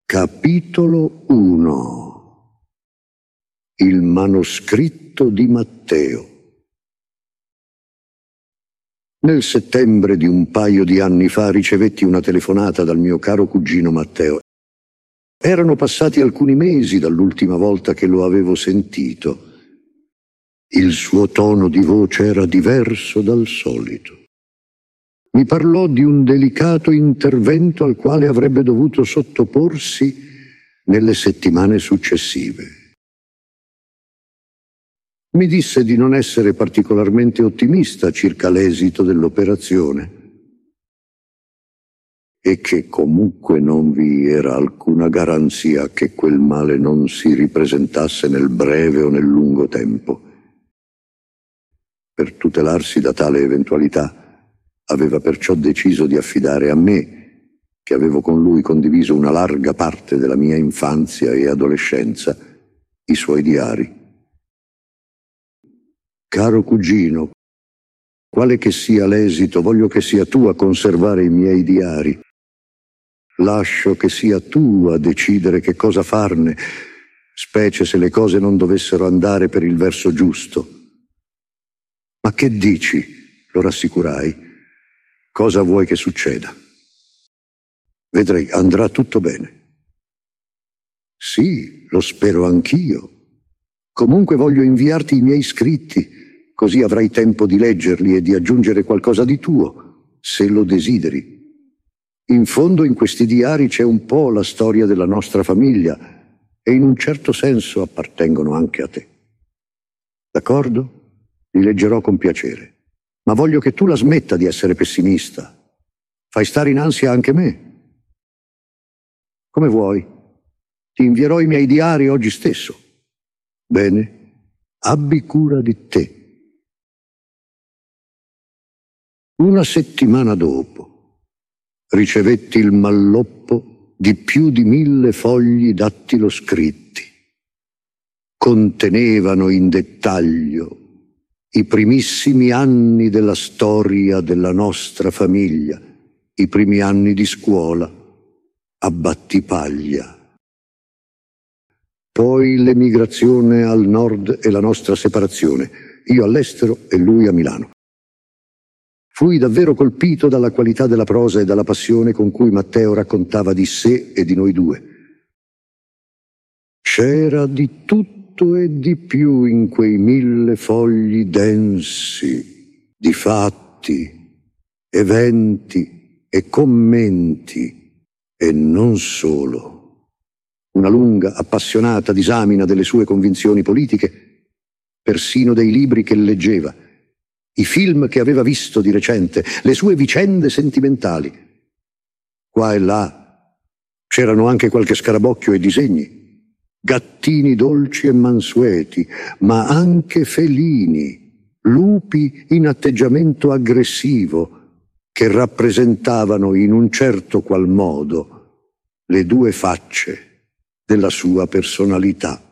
Capitolo 1. Il manoscritto di Matteo. Nel settembre di un paio di anni fa ricevetti una telefonata dal mio caro cugino Matteo. Erano passati alcuni mesi dall'ultima volta che lo avevo sentito. Il suo tono di voce era diverso dal solito. Mi parlò di un delicato intervento al quale avrebbe dovuto sottoporsi nelle settimane successive. Mi disse di non essere particolarmente ottimista circa l'esito dell'operazione e che comunque non vi era alcuna garanzia che quel male non si ripresentasse nel breve o nel lungo tempo. Per tutelarsi da tale eventualità, aveva perciò deciso di affidare a me, che avevo con lui condiviso una larga parte della mia infanzia e adolescenza, i suoi diari. Caro cugino, quale che sia l'esito, voglio che sia tu a conservare i miei diari. Lascio che sia tu a decidere che cosa farne, specie se le cose non dovessero andare per il verso giusto. Ma che dici? Lo rassicurai. Cosa vuoi che succeda? Vedrai, andrà tutto bene. Sì, lo spero anch'io. Comunque voglio inviarti i miei scritti, così avrai tempo di leggerli e di aggiungere qualcosa di tuo, se lo desideri. In fondo in questi diari c'è un po' la storia della nostra famiglia e in un certo senso appartengono anche a te. D'accordo? Li leggerò con piacere. Ma voglio che tu la smetta di essere pessimista. Fai stare in ansia anche me. Come vuoi. Ti invierò i miei diari oggi stesso. Bene, abbi cura di te. Una settimana dopo ricevetti il malloppo di più di 1000 fogli dattiloscritti. Contenevano in dettaglio i primissimi anni della storia della nostra famiglia, i primi anni di scuola a Battipaglia. Poi l'emigrazione al nord e la nostra separazione, io all'estero e lui a Milano. Fui davvero colpito dalla qualità della prosa e dalla passione con cui Matteo raccontava di sé e di noi due. C'era di tutto e di più in quei 1000 fogli densi di fatti, eventi e commenti, e non solo. Una lunga, appassionata disamina delle sue convinzioni politiche, persino dei libri che leggeva, i film che aveva visto di recente, le sue vicende sentimentali. Qua e là c'erano anche qualche scarabocchio e disegni, gattini dolci e mansueti, ma anche felini, lupi in atteggiamento aggressivo, che rappresentavano in un certo qual modo le due facce della sua personalità.